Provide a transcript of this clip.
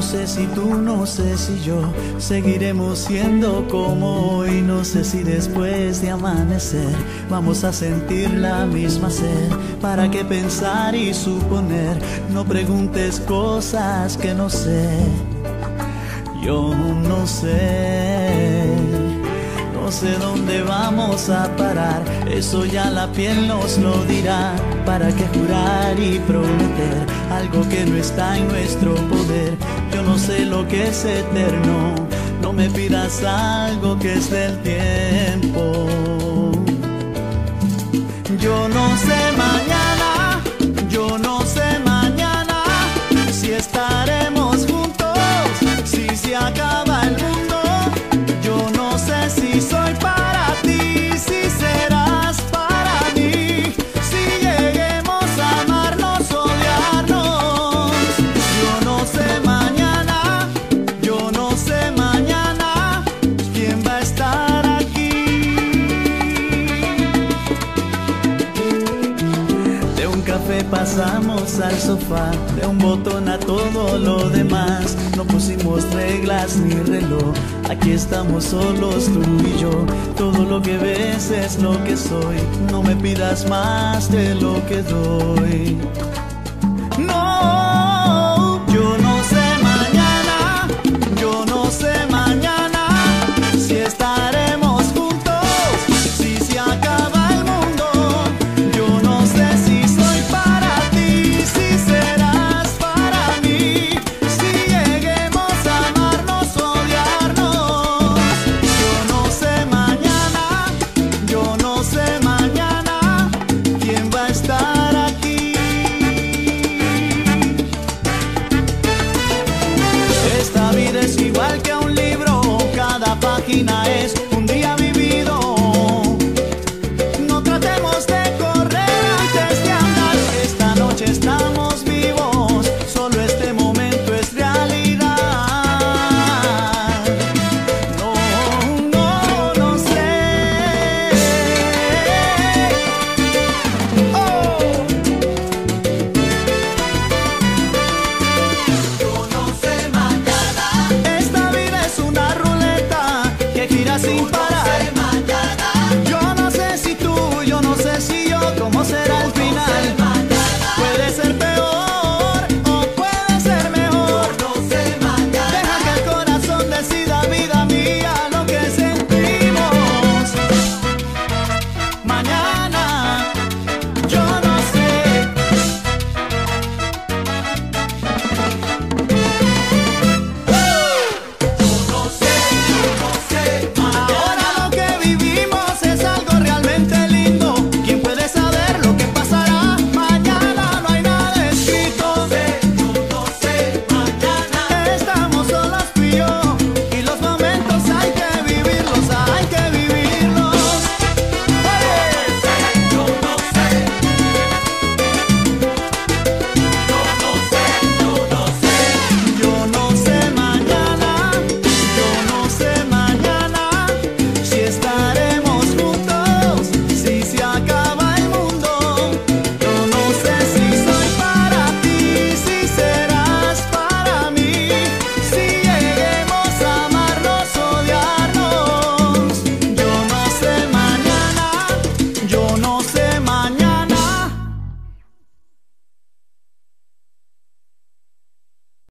sé si tú, no sé si yo seguiremos siendo como hoy. No sé si después de amanecer vamos a sentir la misma sed. ¿Para qué pensar y suponer? No preguntes cosas que no sé. Yo no sé. No sé dónde vamos a parar, eso ya la piel nos lo dirá. ¿Para qué jurar y prometer algo que no está en nuestro poder? Yo no sé lo que es eterno, no me pidas algo que es del tiempo. Yo no sé mañana, yo no sé mañana si estaremos juntos, si se acaba el mundo. Yo no sé si soy para ti, si serás para mí, si lleguemos a amarnos, odiarnos. Yo no sé mañana, yo no sé mañana quién va a estar aquí. De un café pasamos al sofá, de un botón a todo lo demás. No pusimos reglas ni reloj, aquí estamos solos tú y yo. Todo lo que ves es lo que soy, no me pidas más de lo que doy. No, yo no sé mañana, yo no sé mañana si estaremos juntos, si se acaba el mundo. Yo no sé si soy para ti, si serás para mí, si lleguemos a amarnos, odiarnos. Yo no sé mañana, yo no sé mañana.